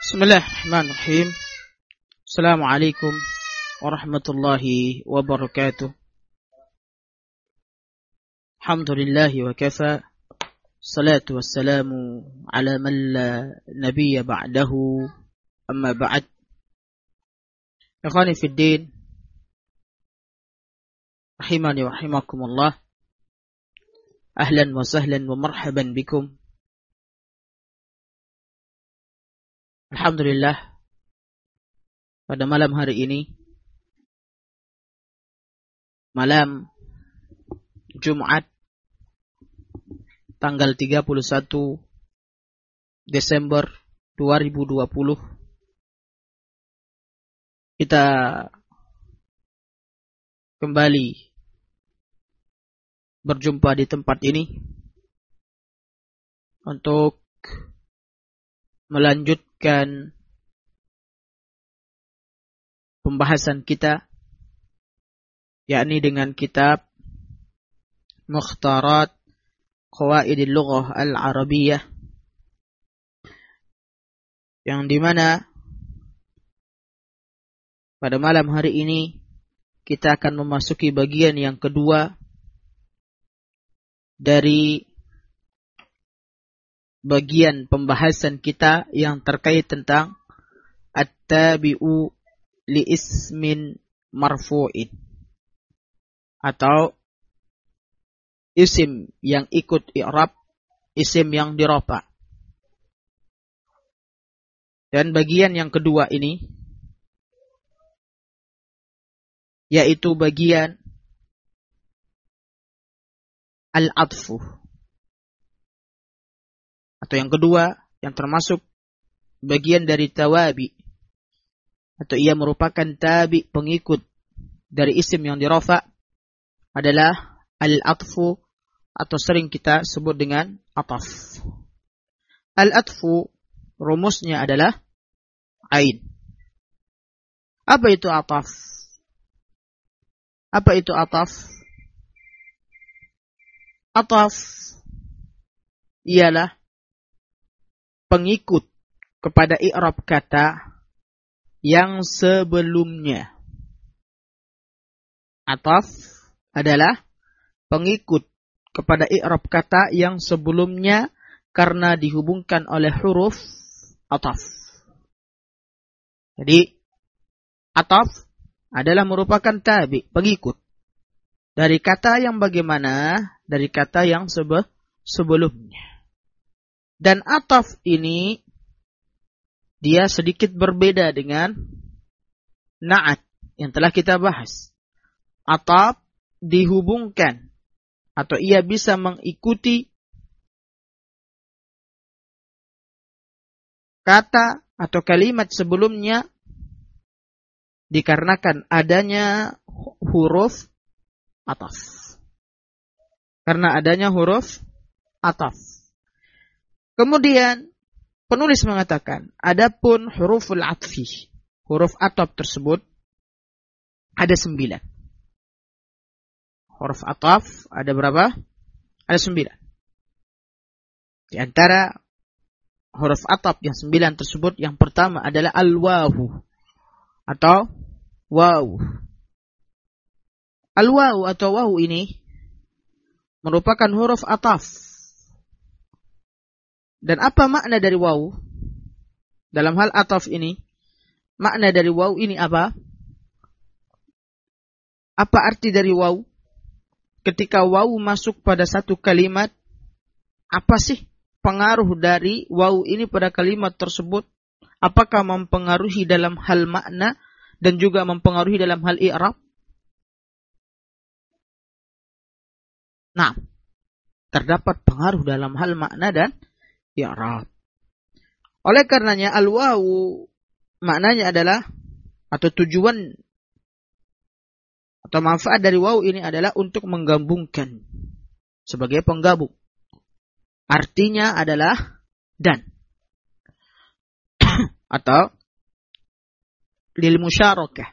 Bismillahirrahmanirrahim. Assalamualaikum warahmatullahi wabarakatuh. Alhamdulillahi wa kafa. Salatu wassalamu ala man la nabiyya ba'dahu. Amma ba'd. Ikhwani fid din, rahimani wa rahimakumullah. Ahlan wa sahlan wa marhaban bikum. Alhamdulillah, pada malam hari ini, malam Jumat, tanggal 31 Desember 2020, kita kembali berjumpa di tempat ini untuk melanjutkan pembahasan kita, yakni dengan kitab Mukhtarat Qawaidil Lughah Al-Arabiyyah, yang dimana pada malam hari ini kita akan memasuki bagian yang kedua dari bagian pembahasan kita yang terkait tentang at-tabi'u li ismin marfu'in, atau isim yang ikut i'rab isim yang dirofa. Dan bagian yang kedua ini yaitu bagian al-atfu, atau yang kedua yang termasuk bagian dari tawabi, atau ia merupakan tabi pengikut dari isim yang dirofa, adalah al-atfu, atau sering kita sebut dengan ataf. Al-atfu rumusnya adalah ain. Apa itu ataf? Apa itu ataf? Ataf ialah pengikut kepada i'rab kata yang sebelumnya. Ataf adalah pengikut kepada i'rab kata yang sebelumnya karena dihubungkan oleh huruf ataf. Jadi ataf adalah merupakan tabi, pengikut dari kata yang bagaimana? Dari kata yang sebelumnya. Dan ataf ini dia sedikit berbeda dengan na'at yang telah kita bahas. Ataf dihubungkan atau ia bisa mengikuti kata atau kalimat sebelumnya dikarenakan adanya huruf ataf. Karena adanya huruf ataf. Kemudian penulis mengatakan, adapun huruful atfi, huruf ataf tersebut ada 9. Huruf ataf ada berapa? Ada 9. Di antara huruf ataf yang 9 tersebut, yang pertama adalah al-wawu atau wawu. Al-wawu atau wawu ini merupakan huruf ataf. Dan apa makna dari wawu? Dalam hal ataf ini, makna dari wawu ini apa? Apa arti dari wawu? Ketika wawu masuk pada satu kalimat, apa sih pengaruh dari wawu ini pada kalimat tersebut? Apakah mempengaruhi dalam hal makna dan juga mempengaruhi dalam hal i'rab? Nah, terdapat pengaruh dalam hal makna dan i'rab. Oleh karenanya al-wawu maknanya adalah, atau tujuan atau manfaat dari wawu ini adalah untuk menggabungkan, sebagai penggabung. Artinya adalah dan, atau lil musyarakah,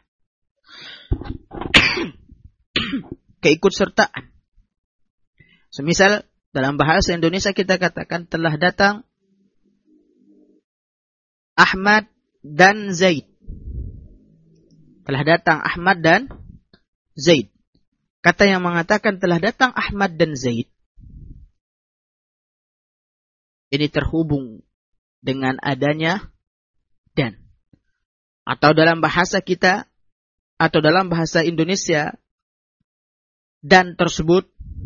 keikutsertaan. Semisal dalam bahasa Indonesia kita katakan telah datang Ahmad dan Zaid. Telah datang Ahmad dan Zaid. Kata yang mengatakan telah datang Ahmad dan Zaid, ini terhubung dengan adanya dan. Atau dalam bahasa kita, atau dalam bahasa Indonesia, dan tersebut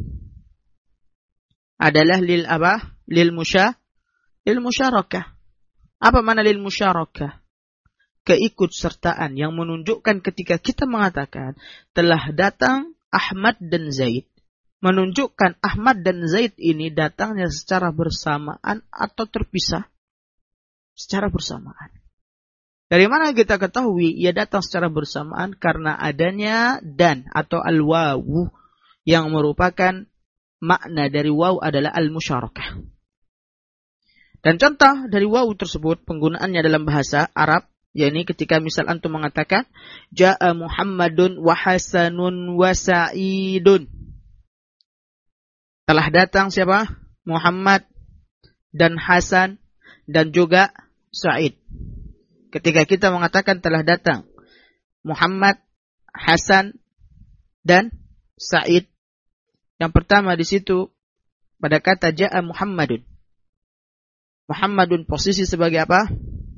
adalah lil apa? Lil musyarakah. Apa makna lil musyarakah? Keikutsertaan yang menunjukkan ketika kita mengatakan telah datang Ahmad dan Zaid, menunjukkan Ahmad dan Zaid ini datangnya secara bersamaan atau terpisah. Secara bersamaan. Dari mana kita ketahui ia datang secara bersamaan? Karena adanya dan atau al-wawu, yang merupakan makna dari waw adalah al-musyarakah. Dan contoh dari waw tersebut penggunaannya dalam bahasa Arab, yakni ketika misal antum mengatakan Ja'a Muhammadun wa Hasanun wa Sa'idun. Telah datang siapa? Muhammad dan Hasan dan juga Sa'id. Ketika kita mengatakan telah datang Muhammad, Hasan, dan Sa'id, yang pertama di situ pada kata Ja'a Muhammadun. Muhammadun posisi sebagai apa?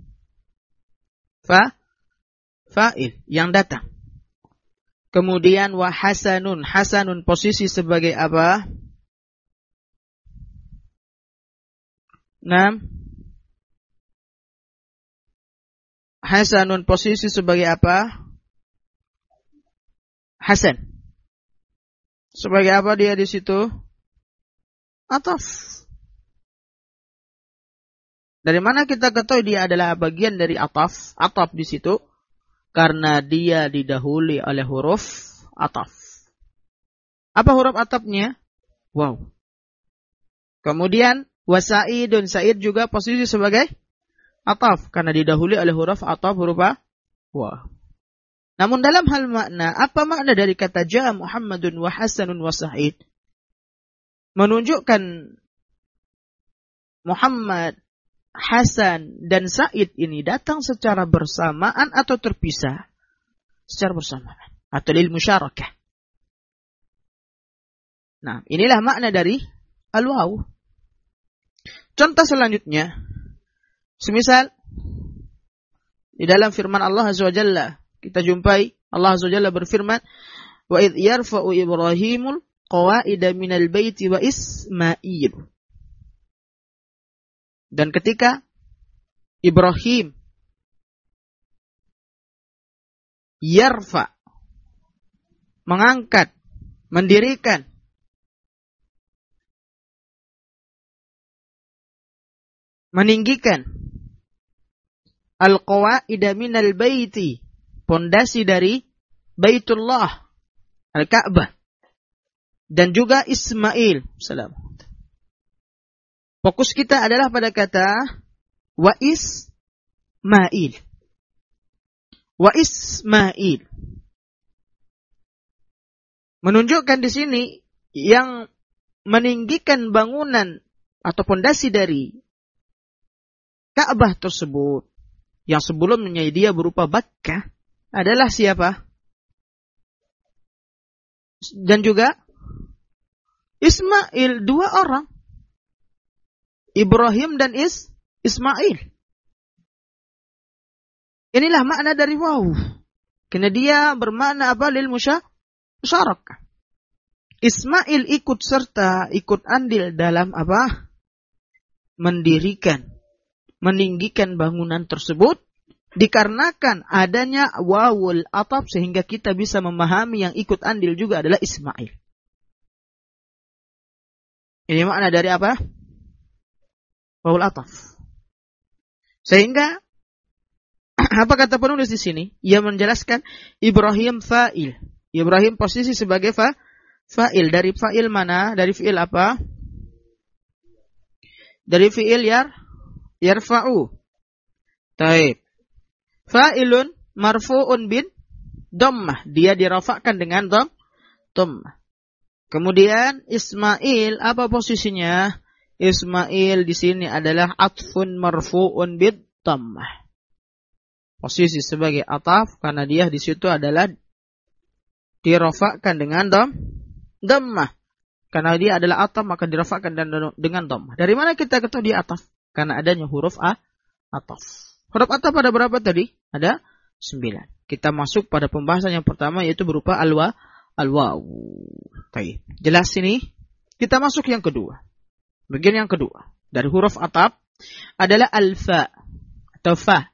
Fa'il, yang datang. Kemudian wa Hasanun. Hasanun posisi sebagai apa? Hasanun posisi sebagai apa? Hasan. Sebagai apa dia di situ? Ataf. Dari mana kita ketahui dia adalah bagian dari ataf? Ataf di situ karena dia didahului oleh huruf ataf. Apa huruf atafnya? Waw. Kemudian Sa'idun. Sa'id juga posisi sebagai ataf karena didahului oleh huruf ataf, huruf wa. Namun dalam hal makna, apa makna dari kata Ja'a Muhammadun wa Hasanun wa Sa'id? Menunjukkan Muhammad, Hasan, dan Sa'id ini datang secara bersamaan atau terpisah? Secara bersamaan. Atau lil musyarakah. Nah, inilah makna dari al-waw. Contoh selanjutnya, semisal di dalam firman Allah Azza wa Jalla kita jumpai Allah Azza wa Jalla berfirman, wa idh yarfa'u Ibrahimul qawa'ida minal baiti wa Ismail. Dan ketika Ibrahim yarfa, mengangkat, mendirikan meninggikan al-qawa'ida minal baiti, pondasi dari Baitullah, Al-Ka'bah, dan juga Ismail. Salam. Fokus kita adalah pada kata wa Ismail. Wa Ismail. Menunjukkan di sini yang meninggikan bangunan atau pondasi dari Ka'bah tersebut, yang sebelumnya dia berupa Bakkah, adalah siapa? Dan juga Ismail, dua orang. Ibrahim dan Ismail. Inilah makna dari waw. Karena dia bermakna apa? Lil musyarakah. Ismail ikut serta, ikut andil dalam apa? Mendirikan, meninggikan bangunan tersebut dikarenakan adanya wawul ataf, sehingga kita bisa memahami yang ikut andil juga adalah Ismail. Ini makna dari apa? Wawul ataf. Sehingga apa kata penulis di sini? Ia menjelaskan Ibrahim fa'il. Ibrahim posisi sebagai fa'il. Dari fa'il mana? Dari fi'il apa? Dari fi'il yarfa'u. Taib. Fa'ilun marfu'un bin dhammah. Dia dirafakkan dengan dhammah. Kemudian Ismail, apa posisinya? Ismail di sini adalah atfun marfu'un bin dhammah. posisi sebagai ataf karena dia di situ adalah dirafa'kan dengan dhammah. Karena dia adalah ataf maka dirafa'kan dengan dhammah. Dari mana kita ketahui dia ataf? Karena adanya huruf ataf. Huruf ataf ada berapa tadi? Ada 9. Kita masuk pada pembahasan yang pertama yaitu berupa al-waw. Baik. Jelas ini? Kita masuk yang kedua. Bagian yang kedua dari huruf ataf adalah al-fa atau fa.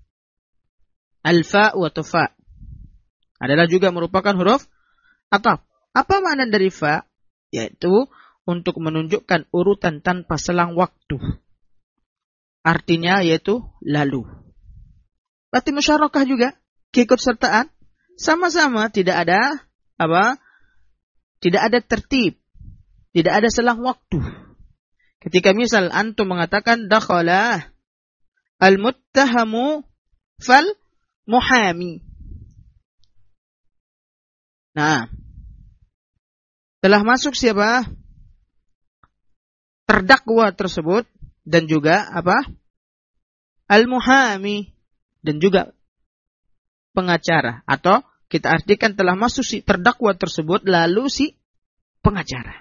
Al-fa wa fa adalah juga merupakan huruf ataf. Apa makna dari fa? Yaitu untuk menunjukkan urutan tanpa selang waktu. Artinya yaitu lalu. Berarti musyarakah juga, keikutsertaan, sama-sama tidak ada tidak ada tertib, tidak ada selang waktu. Ketika misal antum mengatakan dakhala al-muttahamu fal muhami. Nah, telah masuk siapa? Terdakwa tersebut dan juga al-muhami dan juga pengacara, atau kita artikan telah masuk si terdakwa tersebut lalu si pengacara.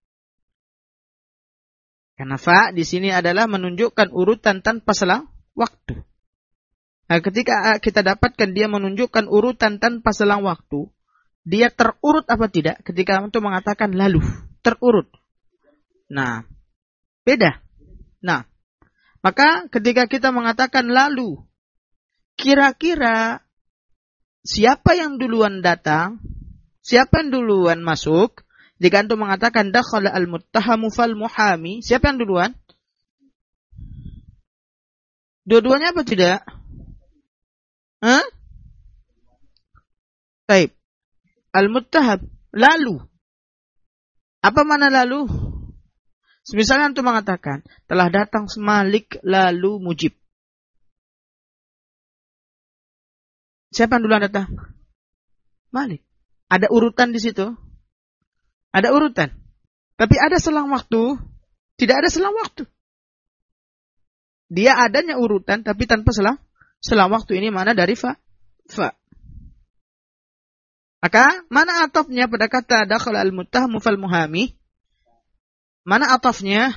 Karena fa di sini adalah menunjukkan urutan tanpa selang waktu. Nah, ketika kita dapatkan dia menunjukkan urutan tanpa selang waktu, dia terurut apa tidak? Ketika untuk mengatakan lalu, terurut. Nah, beda. Nah, maka ketika kita mengatakan lalu, kira-kira siapa yang duluan datang? Siapa yang duluan masuk? Jika antum mengatakan dakhala al-muttahamu fal muhami, siapa yang duluan? Dua-duanya apa tidak? Baik. Al-muttaham, lalu. Apa makna lalu? Misalnya antum mengatakan telah datang Malik lalu Mujib. Siapa yang duluan datang? Malik. Ada urutan di situ? Ada urutan. Tapi ada selang waktu? Tidak ada selang waktu. Dia adanya urutan tapi tanpa selang waktu. Ini mana dari fa? Maka mana atafnya pada kata dakhala al-muttahamu fal muhami? Mana atafnya?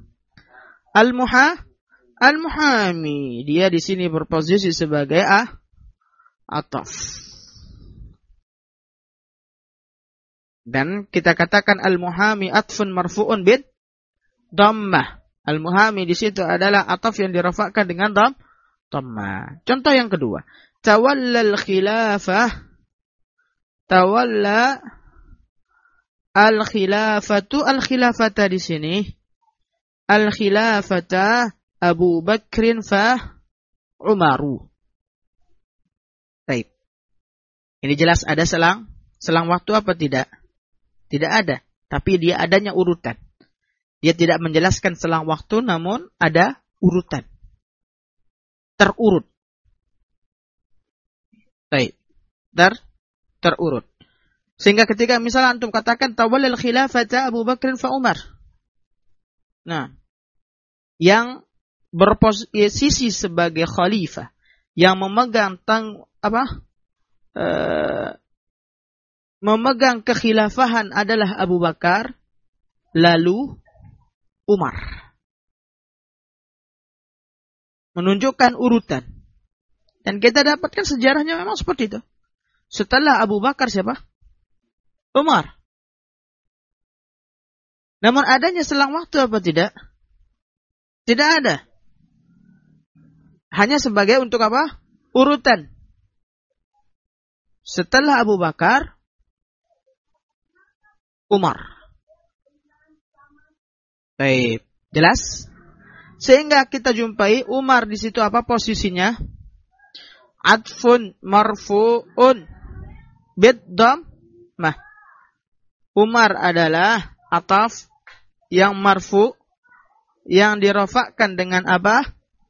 Al-muhami. Dia di sini berposisi sebagai ataf. Dan kita katakan al-muhami atfun marfu'un bid dhammah. Al-muhami di situ adalah ataf yang dirafa'kan dengan dhammah. Contoh yang kedua, tawalla al-khilafata di sini. Al-khilafata Abu Bakrin fa Umaru. Baik. Ini jelas ada selang waktu apa tidak? Tidak ada, tapi dia adanya urutan. Dia tidak menjelaskan selang waktu, namun ada urutan. Terurut. Baik. Terurut. Sehingga ketika misalnya antum katakan tawallal khilafata Abu Bakr fa Umar. Nah, yang berposisi sebagai khalifah, yang memegang memegang kekhilafahan adalah Abu Bakar, lalu Umar. Menunjukkan urutan. Dan kita dapatkan sejarahnya memang seperti itu. Setelah Abu Bakar siapa? Umar. Namun adanya selang waktu apa tidak? Tidak ada. Hanya sebagai untuk apa? Urutan. Setelah Abu Bakar, Umar. Baik, jelas? Sehingga kita jumpai Umar di situ apa posisinya? Atfun marfu'un bid-dhammah. Umar adalah ataf yang marfu, yang dirafa'kan dengan apa?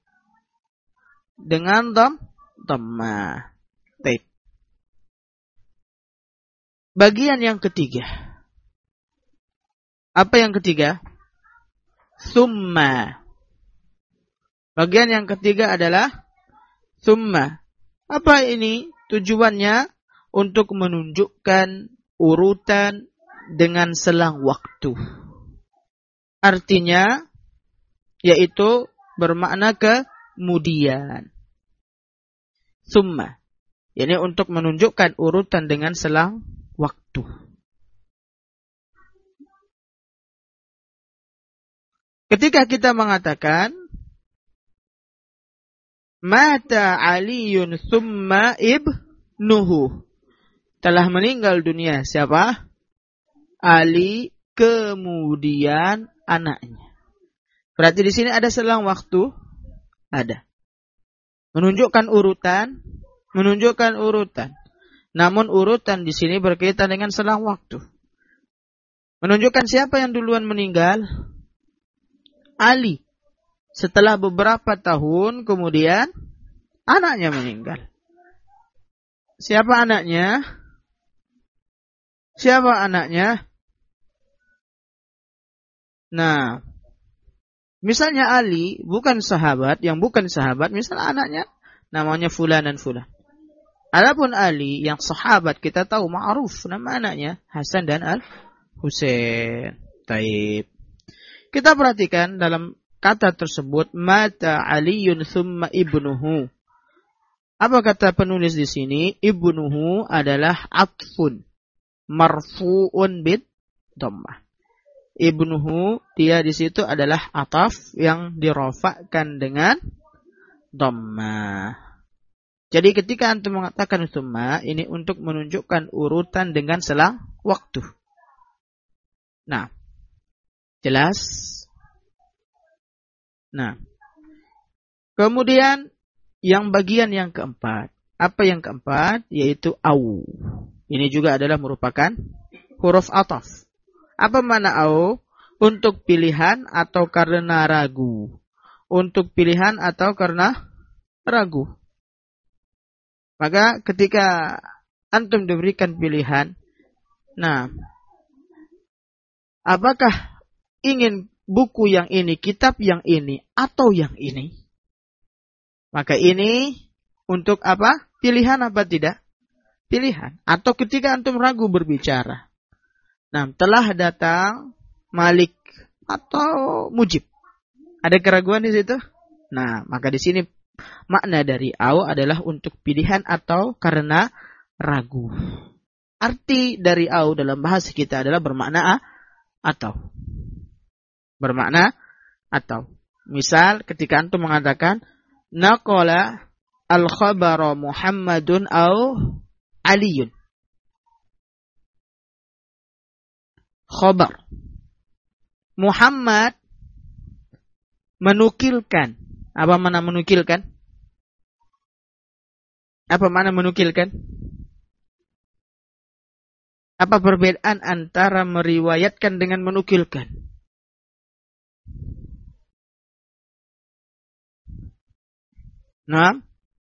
Dengan dhammah. Baik. Bagian yang ketiga. Apa yang ketiga? Summa. Bagian yang ketiga adalah summa. Apa ini? Tujuannya untuk menunjukkan urutan dengan selang waktu. Artinya, yaitu bermakna kemudian. Summa. Ini untuk menunjukkan urutan dengan selang waktu. Ketika kita mengatakan mata Aliyun summa ibnuhu, telah meninggal dunia siapa? Ali, kemudian anaknya. Berarti di sini ada selang waktu? Ada. Menunjukkan urutan. Namun urutan di sini berkaitan dengan selang waktu. Menunjukkan siapa yang duluan meninggal? Ali. Setelah beberapa tahun kemudian anaknya meninggal. Siapa anaknya? Nah, misalnya Ali bukan sahabat, misal anaknya namanya fulan dan fulan. Adapun Ali yang sahabat kita tahu ma'ruf nama anaknya Hasan dan Al-Husain. Taib. Kita perhatikan dalam kata tersebut mata Aliyun thumma ibnuhu. Apa kata penulis di sini? Ibnuhu adalah atfun marfu'un bid dhammah. Ibnuhu dia di situ adalah ataf yang dirofakkan dengan dhammah. Jadi ketika antum mengatakan thumma, ini untuk menunjukkan urutan dengan selang waktu. Nah, jelas? Nah, kemudian yang bagian yang keempat. Apa yang keempat? Yaitu au. Ini juga adalah merupakan huruf ataf. Apa makna au? Untuk pilihan atau karena ragu. Untuk pilihan atau karena ragu. Maka ketika antum diberikan pilihan, nah, apakah ingin buku yang ini, kitab yang ini, atau yang ini? Maka ini untuk apa? Pilihan apa tidak? Pilihan. Atau ketika antum ragu berbicara. Nah, telah datang Malik atau Mujib. Ada keraguan di situ? Nah, maka di sini makna dari au adalah untuk pilihan atau karena ragu. Arti dari au dalam bahasa kita adalah bermakna atau. Bermakna atau. Misal ketika antum mengatakan naqala al-khabara Muhammadun au Aliyun. Khabar. Muhammad menukilkan. Apa makna menukilkan? Apa makna menukilkan? Apa perbedaan antara meriwayatkan dengan menukilkan? Nah,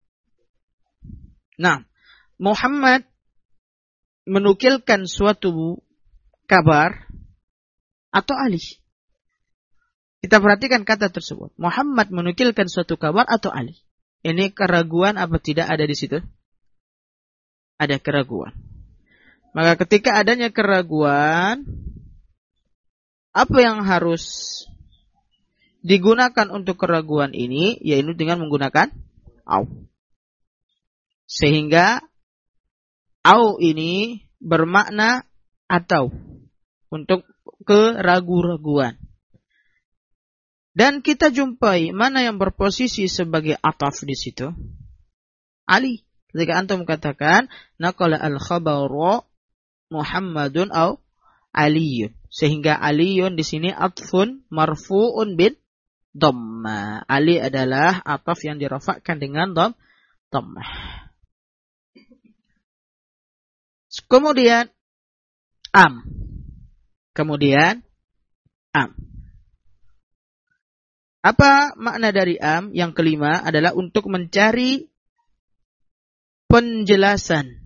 Muhammad menukilkan suatu kabar atau Ali. Kita perhatikan kata tersebut. Muhammad menukilkan suatu kabar atau Ali. Ini keraguan apa tidak ada di situ? Ada keraguan. Maka ketika adanya keraguan, apa yang harus digunakan untuk keraguan ini? Yaitu dengan menggunakan au. Sehingga au ini bermakna atau untuk keraguan-raguan. Dan kita jumpai mana yang berposisi sebagai ataf di situ? Ali. Ketika antum katakan naqala al-khabaru Muhammadun au Aliyun. Sehingga Aliyun di sini atfun marfu'un bin dhammah. Ali adalah ataf yang dirafakkan dengan dhammah. Kemudian am. Apa makna dari am? Yang kelima adalah untuk mencari penjelasan.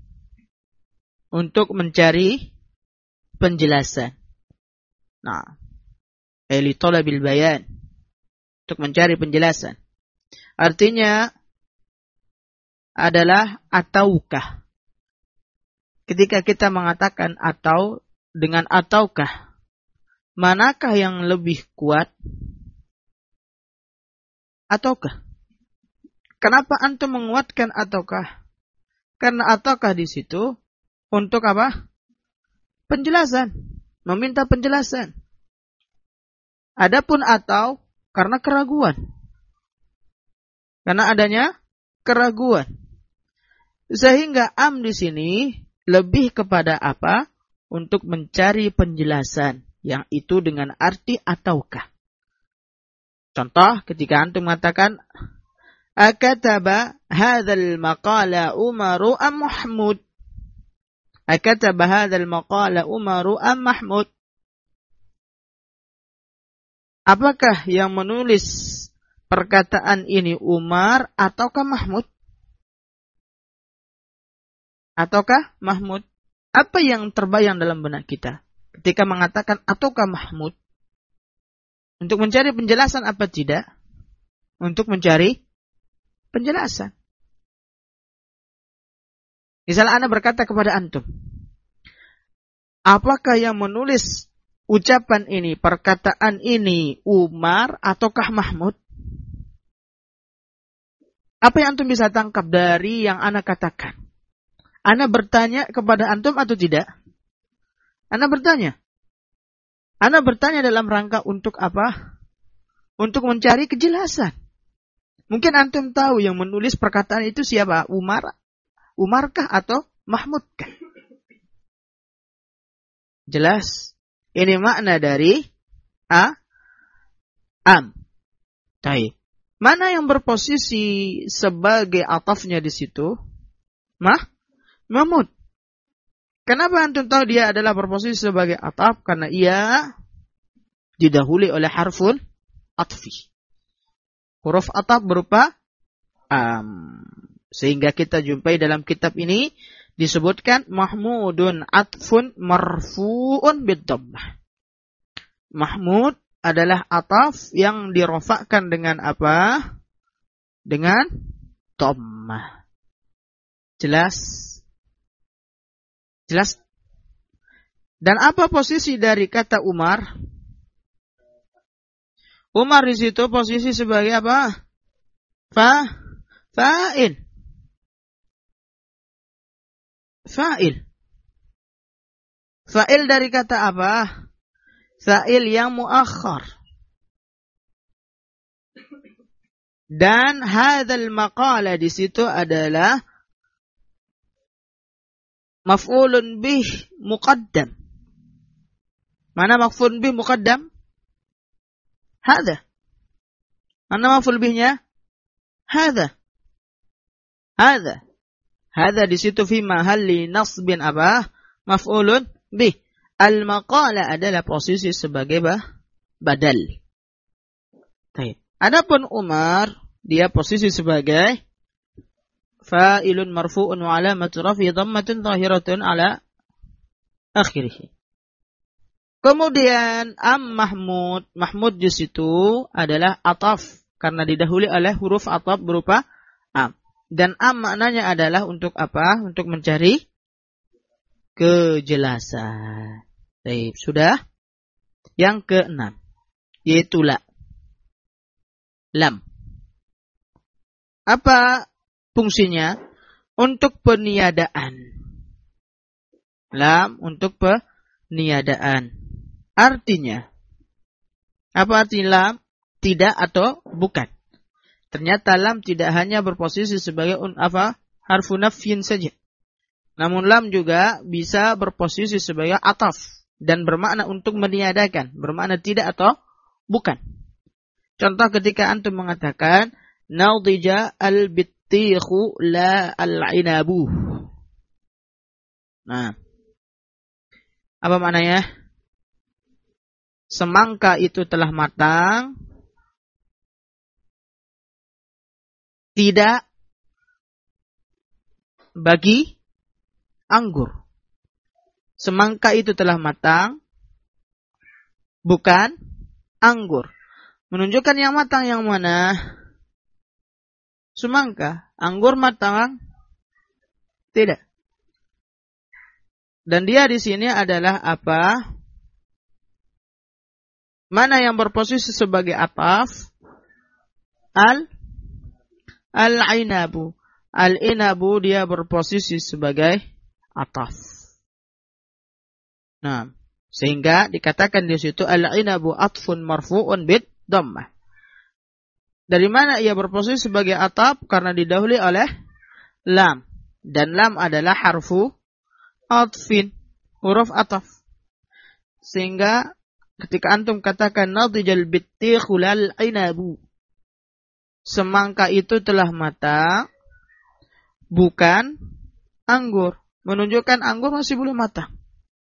Nah, li talabil bayan. Untuk mencari penjelasan. Artinya adalah ataukah. Ketika kita mengatakan atau dengan ataukah, manakah yang lebih kuat? Ataukah? Kenapa antum menguatkan ataukah? Karena ataukah di situ untuk apa? Penjelasan, meminta penjelasan. Adapun atau karena keraguan. Karena adanya keraguan. Sehingga am di sini lebih kepada apa? Untuk mencari penjelasan yang itu dengan arti ataukah. Contoh ketika antum mengatakan akataba hadzal maqala Umaru am Mahmud. Akataba hadzal maqala Umaru am Mahmud. Apakah yang menulis perkataan ini Umar ataukah Mahmud? Ataukah Mahmud? Apa yang terbayang dalam benak kita ketika mengatakan ataukah Mahmud? Untuk mencari penjelasan apa tidak? Untuk mencari penjelasan. Misalnya Anda berkata kepada antum, apakah yang menulis ucapan ini, perkataan ini Umar ataukah Mahmud? Apa yang antum bisa tangkap dari yang Anda katakan? Anda bertanya kepada antum atau tidak? Anda bertanya. Anda bertanya dalam rangka untuk apa? Untuk mencari kejelasan. Mungkin antum tahu yang menulis perkataan itu siapa? Umarkah atau Mahmudkah? Jelas. Ini makna dari am. Baik. Mana yang berposisi sebagai atafnya di situ? Mahmud. Kenapa antum tahu dia adalah berposisi sebagai ataf? Karena ia didahului oleh harful atfi. Huruf ataf berupa am. Sehingga kita jumpai dalam kitab ini disebutkan Mahmudun atfun marfu'un bid-dhammah. Mahmud adalah ataf yang dirofakkan dengan apa? Dengan dhammah. Jelas? Jelas? Dan apa posisi dari kata Umar? Umar di situ posisi sebagai apa? Fa'il. Fa'il. Fa'il dari kata apa? Fa'il yang muakhar. Dan hadzal maqala di situ adalah maf'ulun bih muqaddam. Mana maf'ulun bih muqaddam? Hadza. Mana maf'ul bihnya? Hadza. Hadza. Hadza di situ fi mahalli nasbin apa? Maf'ulun bih. Al-maqala adalah posisi sebagai badal. Baik. Adapun Umar, dia posisi sebagai fa'ilun marfu'un wa alamatu raf'i dhammatun zahiratun ala akhirih. Kemudian Mahmud. Mahmud di situ adalah ataf karena didahului oleh huruf ataf berupa am. Dan maknanya adalah untuk apa? Untuk mencari kejelasan. Baik, sudah. Yang keenam, yaitu lam. Apa fungsinya? Untuk peniadaan. Lam untuk peniadaan. Artinya, apa arti lam? Tidak atau bukan. Ternyata lam tidak hanya berposisi sebagai harfu nafyin saja. Namun lam juga bisa berposisi sebagai ataf dan bermakna untuk meniadakan, bermakna tidak atau bukan. Contoh ketika antum mengatakan nadija al-bittikhu la al-inabu. Nah, apa maknanya? Semangka itu telah matang, tidak bagi anggur. Semangka itu telah matang, bukan anggur. Menunjukkan yang matang yang mana? Semangka. Anggur matang Tidak. Dan dia di sini adalah apa? Mana yang berposisi sebagai ataf? Al-inabu. Al-inabu dia berposisi sebagai ataf. Nah, sehingga dikatakan di situ al-inabu atfun marfu'un bid dhammah. Dari mana ia berposisi sebagai ataf? Karena didahului oleh lam. Dan lam adalah harfu atfin, huruf ataf. Sehingga ketika antum katakan nadijal bittikhul al-inabu, semangka itu telah matang, bukan anggur. Menunjukkan anggur masih belum matang.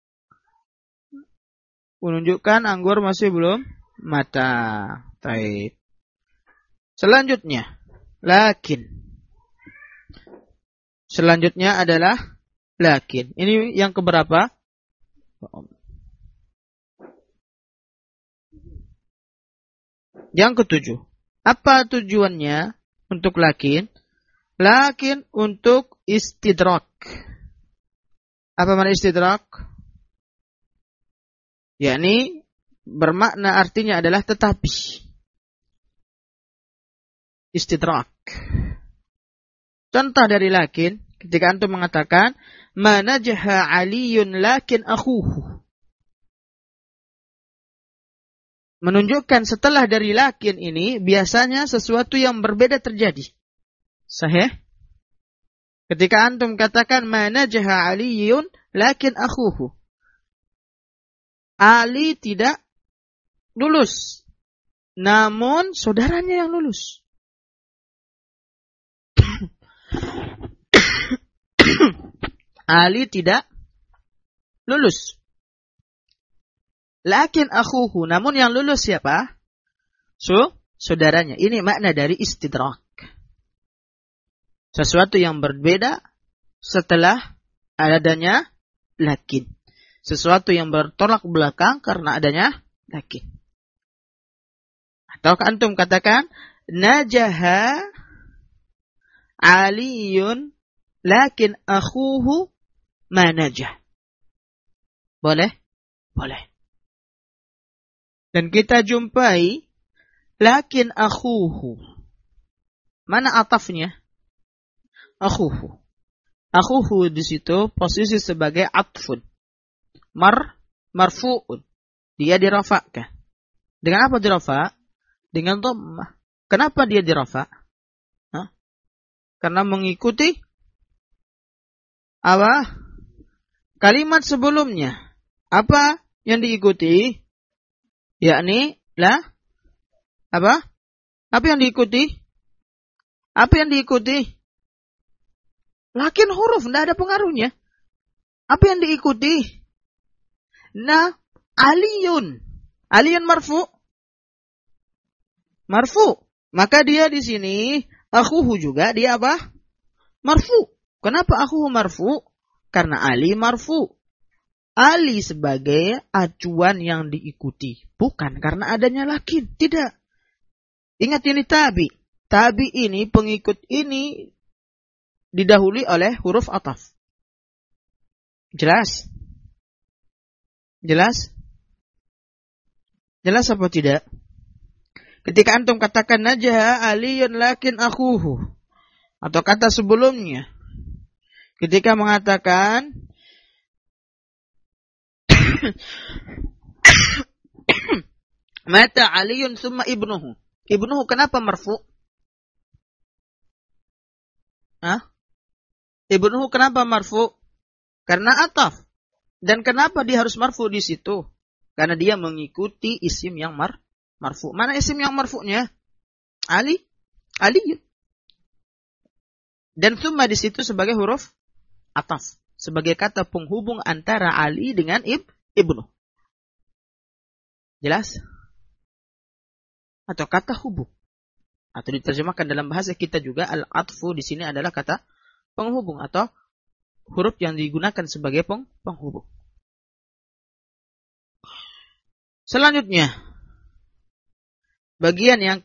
Menunjukkan anggur masih belum matang. Baik. Selanjutnya, lakin. Selanjutnya adalah lakin. Ini yang keberapa? Yang ketujuh. Apa tujuannya untuk lakin? Lakin untuk istidrak. Apa makna istidrak? Yakni bermakna artinya adalah tetapi. Istidrak. Contoh dari lakin, ketika antum mengatakan manajaha aliyun lakin akhuhu. Menunjukkan setelah dari lakin ini biasanya sesuatu yang berbeda terjadi. Sahih? Ketika antum katakan manajaha aliyun lakin akhuhu. Ali tidak lulus. Namun saudaranya yang lulus. Ali tidak lulus. Lakin akhuhu, namun yang lulus siapa? Saudaranya. Ini makna dari istidrak. Sesuatu yang berbeda setelah adanya lakin. Sesuatu yang bertolak belakang karena adanya lakin. Atau antum katakan najaha aliyun lakin akhuhu manajah. Boleh? Boleh. Dan kita jumpai lakin akhuhu. Mana atafnya? Akhuhu. Akhuhu di situ posisi sebagai atfun. Marfu'un. Dia dirafa'kan. Dengan apa dirafa'? Dengan dhammah. Kenapa dia dirafa'? Karena mengikuti apa? Kalimat sebelumnya. Apa yang diikuti? Yakni apa? Apa yang diikuti? Apa yang diikuti? Lakin huruf, tidak ada pengaruhnya. Apa yang diikuti? Aliyun. Aliyun marfu. Marfu. Maka dia di sini akhuhu juga dia apa? Marfu. Kenapa akhuhu marfu? Karena Ali marfu. Ali sebagai acuan yang diikuti. Bukan karena adanya lakin. Tidak. Ingat ini tabi. Tabi ini, pengikut ini didahului oleh huruf ataf. Jelas? Jelas? Jelas apa tidak? Ketika antum katakan najaha aliyun lakin akhuhu. Atau kata sebelumnya. Ketika mengatakan mata aliyun summa ibnuhu. Ibnuhu kenapa marfu? Ibnuhu kenapa marfu? Karena ataf. Dan kenapa dia harus marfu di situ? Karena dia mengikuti isim yang marfu. Mana isim yang marfu'nya? Ali. Aliyun. Dan summa di situ sebagai huruf ataf. Sebagai kata penghubung antara Ali dengan ibnu. Jelas? Atau kata hubung. Atau diterjemahkan dalam bahasa kita juga al-atfu di sini adalah kata penghubung atau huruf yang digunakan sebagai penghubung. Selanjutnya, bagian yang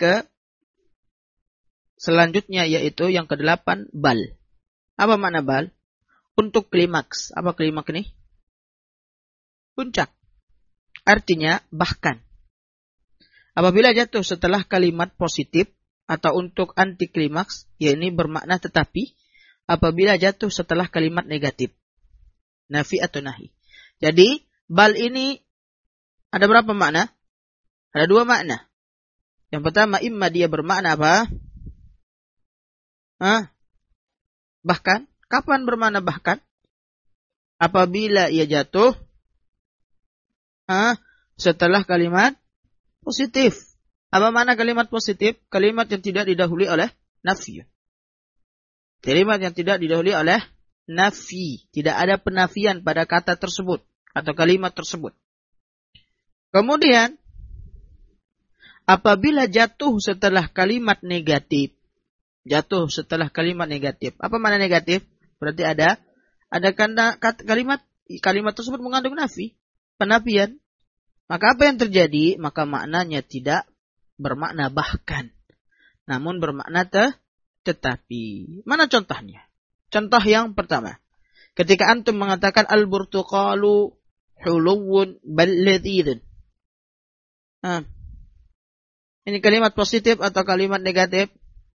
selanjutnya yaitu yang ke-8 bal. Apa makna bal? untuk klimaks. Apa klimaks ini? Puncak. Artinya bahkan. Apabila jatuh setelah kalimat positif atau untuk anti klimaks, ya ini bermakna tetapi. Apabila jatuh setelah kalimat negatif, nafi atau nahi. Jadi bal ini ada berapa makna? Ada 2 makna. Yang pertama, imma dia bermakna apa? Bahkan. Kapan bermakna bahkan? Apabila ia jatuh setelah kalimat positif. Apa makna kalimat positif? Kalimat yang tidak didahului oleh nafi. Kalimat yang tidak didahului oleh nafi. Tidak ada penafian pada kata tersebut atau kalimat tersebut. Kemudian, apabila jatuh setelah kalimat negatif. Jatuh setelah kalimat negatif. Apa makna negatif? Berarti ada kalimat tersebut mengandung nafi. Penafian. Maka apa yang terjadi? Maka maknanya tidak bermakna bahkan. Namun bermakna tetapi. Mana contohnya? Contoh yang pertama. Ketika antum mengatakan al-burtuqalu huluwun bal-ladhidun. Ini kalimat positif atau kalimat negatif?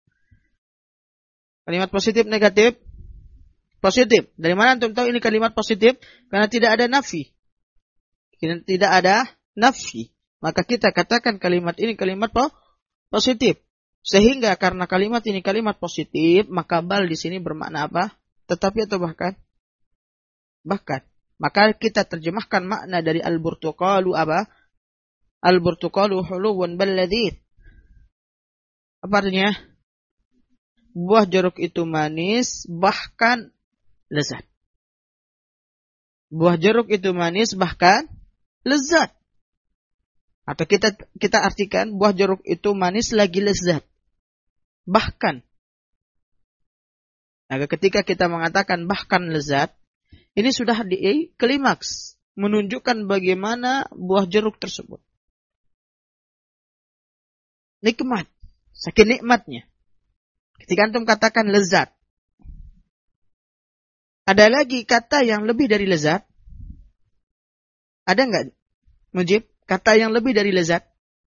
Kalimat positif, negatif? Positif. Dari mana antum tahu ini kalimat positif? Karena tidak ada nafi. Tidak ada nafi. Maka kita katakan kalimat ini kalimat positif. Sehingga karena kalimat ini kalimat positif, maka bal di sini bermakna apa? Tetapi atau bahkan? Bahkan. Maka kita terjemahkan makna dari al-burtuqalu apa? Al-burtuqalu huluwun bal-ladhid. Apa artinya? Buah jeruk itu manis, bahkan lezat. Buah jeruk itu manis, bahkan lezat. Atau kita artikan buah jeruk itu manis lagi lezat. Bahkan. Nah, ketika kita mengatakan bahkan lezat, ini sudah di klimaks. Menunjukkan bagaimana buah jeruk tersebut. Nikmat. Saking nikmatnya. Ketika antum katakan lezat. Ada lagi kata yang lebih dari lezat? Ada enggak, Mujib? Kata yang lebih dari lezat?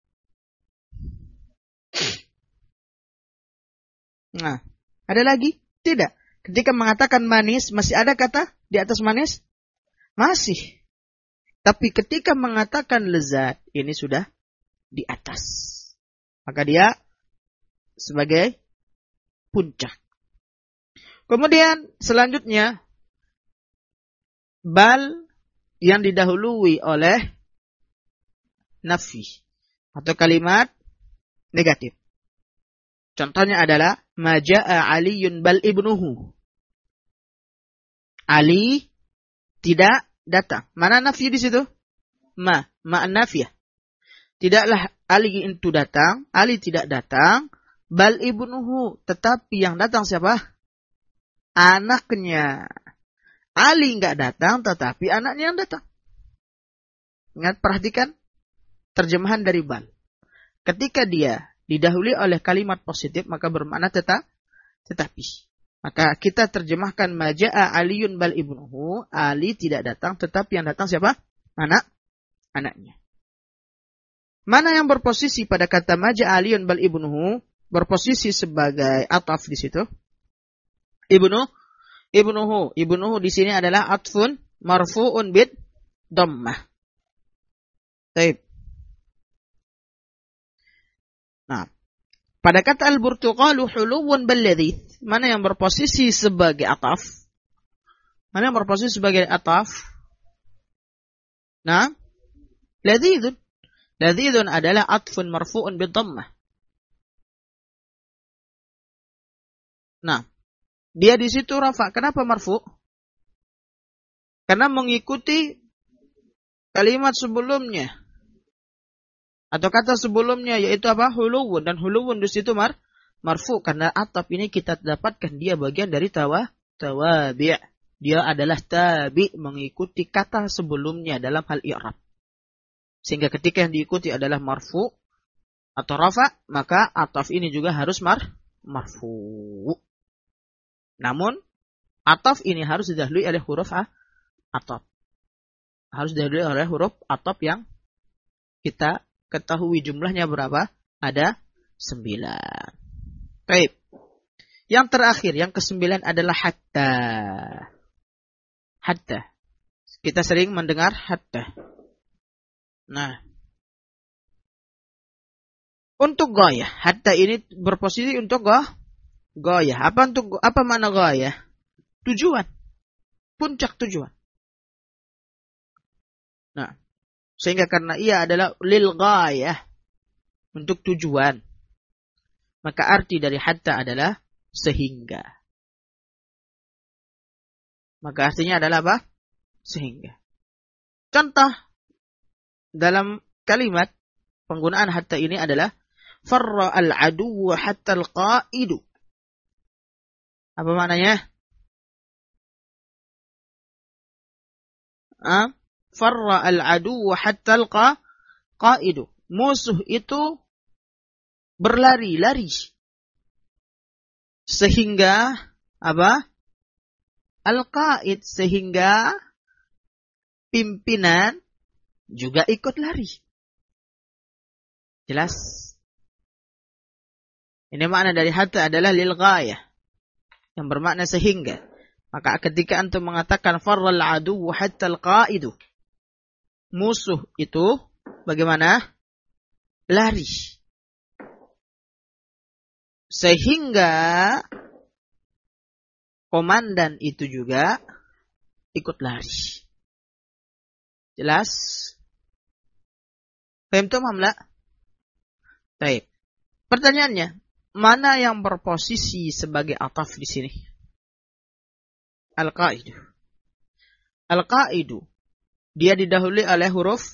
Nah, ada lagi? Tidak. Ketika mengatakan manis, masih ada kata di atas manis? Masih. Tapi ketika mengatakan lezat, ini sudah di atas. Maka dia sebagai puncak. Kemudian selanjutnya, bal yang didahului oleh nafi atau kalimat negatif. Contohnya adalah maja'a Aliyun bal ibnuhu. Ali tidak datang. Mana nafi di situ? Nafiyah. Tidaklah Ali itu datang, Ali tidak datang, bal ibnuhu, tetapi yang datang siapa? Anaknya. Ali enggak datang, tetapi anaknya yang datang. Ingat, perhatikan terjemahan dari bal. Ketika dia didahului oleh kalimat positif, maka bermakna tetapi. Maka kita terjemahkan maja'a Aliyun bal ibnuhu, Ali tidak datang, tetapi yang datang siapa? Anaknya. Mana yang berposisi pada kata maja'a Aliyun bal ibnuhu? Berposisi sebagai ataf di situ. Ibnuhu di sini adalah atfun marfu'un bid dhammah. Baik. Nah, pada kata al-burtuqalu huluwun bal-ladhith, mana yang berposisi sebagai ataf? Mana yang berposisi sebagai ataf? Nah, ladhidun. Ladhidun adalah atfun marfu'un bid-dhammah. Nah, dia di situ rafa. Kenapa marfu'? Karena mengikuti kalimat sebelumnya. Atau kata sebelumnya yaitu apa? Huluwun. Dan huluwun di situ marfu. Karena ataf ini kita dapatkan dia bagian dari tawabi'. Dia adalah tabi' mengikuti kata sebelumnya dalam hal i'rab. Sehingga ketika yang diikuti adalah marfu atau rafa, maka ataf ini juga harus marfu. Namun Ataf ini harus didahului oleh huruf ataf. Harus didahului oleh huruf ataf yang kita ketahui jumlahnya berapa? Ada 9. Baik. Yang terakhir, yang ke-9 adalah hatta. Hatta. Kita sering mendengar hatta. Nah, untuk ghayah, hatta ini berposisi untuk ghayah. Apa makna ghayah? Tujuan. Puncak tujuan. Nah, sehingga karena ia adalah lil ghayah, untuk tujuan, maka arti dari hatta adalah sehingga. Maka artinya adalah apa? Sehingga. Contoh dalam kalimat penggunaan hatta ini adalah farra al-aduwwa hatta al-qa'idu. Apa maknanya? Farra al-aduwwa hatta al-qa'idu. Musuh itu berlari-lari sehingga apa? Al-qa'id, sehingga pimpinan juga ikut lari. Jelas? Ini makna dari hatta adalah lil ghayah, yang bermakna sehingga. Maka ketika antum mengatakan farral adu hatta al-qa'idu, musuh itu bagaimana? Lari. Sehingga komandan itu juga ikut lari. Jelas? Fahimtum hamla? Baik. Pertanyaannya, mana yang berposisi sebagai ataf di sini? Al-qa'idu. Al-qa'idu, dia didahului oleh huruf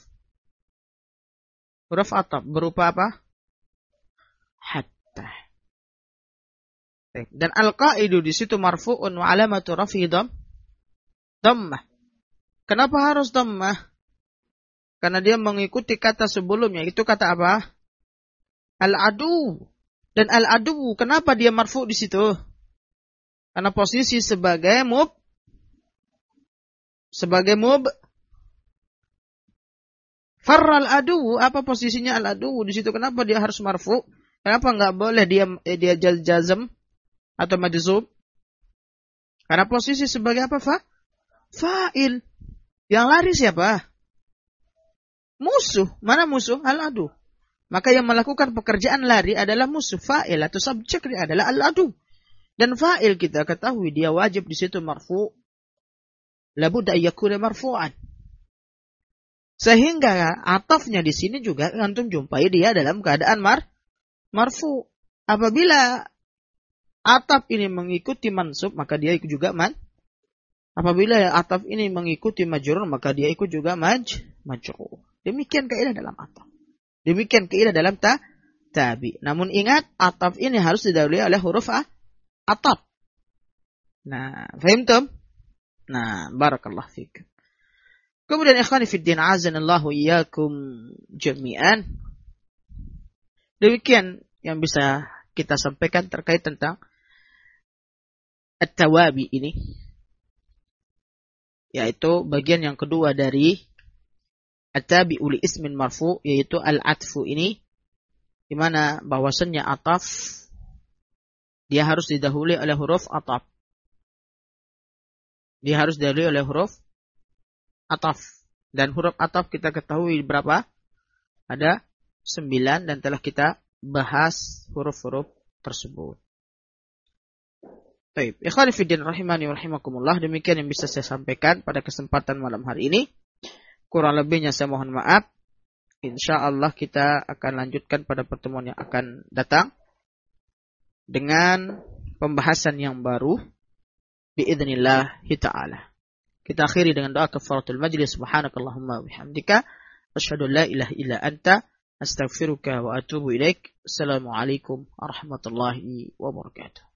ataf berupa apa? Hatta. Baik. Dan al-qa'idu di situ marfu'un wa alamatu raf'i dhammah. Kenapa harus dhammah? Karena dia mengikuti kata sebelumnya. Itu kata apa? Al-adu. Dan al-adu, kenapa dia marfu di situ? Karena posisi sebagai farral adu. Apa posisinya al-adu di situ? Kenapa dia harus marfu? Kenapa enggak boleh dia jazm atau majzum? Karena posisi sebagai apa, fa'il. Yang lari siapa? Musuh. Mana musuh? Al-adu. Maka yang melakukan pekerjaan lari adalah musuh. Fa'il atau subjek adalah al-adu. Dan fa'il kita ketahui dia wajib di situ marfu. Labudda ayyakuna marfu'an. Sehingga atafnya di sini juga antum jumpai dia dalam keadaan marfu. Apabila ataf ini mengikuti mansub, maka dia ikut juga Apabila ataf ini mengikuti majrur, maka dia ikut juga majrur. Demikian kaidah dalam ataf. Demikian kaidah dalam tabi. Namun ingat, ataf ini harus didahului oleh huruf ataf. Nah, fahimtum? Nah, barakallahu fikum. Kemudian ikhwani fiddin, azanallahu iyyakum jami'an. Demikian yang bisa kita sampaikan terkait tentang at-tawabi ini. Yaitu bagian yang kedua dari at-tabi'u li ismin marfu, yaitu al-atfu ini, di mana bahwasannya ataf dia harus didahului oleh huruf ataf. Dia harus didahului oleh huruf ataf. Dan huruf ataf kita ketahui berapa? Ada 9 dan telah kita bahas huruf-huruf tersebut. Baik, ikhwan fillah rahimani wa rahimakumullah, demikian yang bisa saya sampaikan pada kesempatan malam hari ini. Kurang lebihnya saya mohon maaf. Insyaallah kita akan lanjutkan pada pertemuan yang akan datang dengan pembahasan yang baru biidznillah ta'ala. Kita akhiri dengan doa kafaratul majlis. Subhanakallahumma wa bihamdika asyhadu an la ilaha illa anta astaghfiruka wa atubu ilaik. Assalamualaikum warahmatullahi wabarakatuh.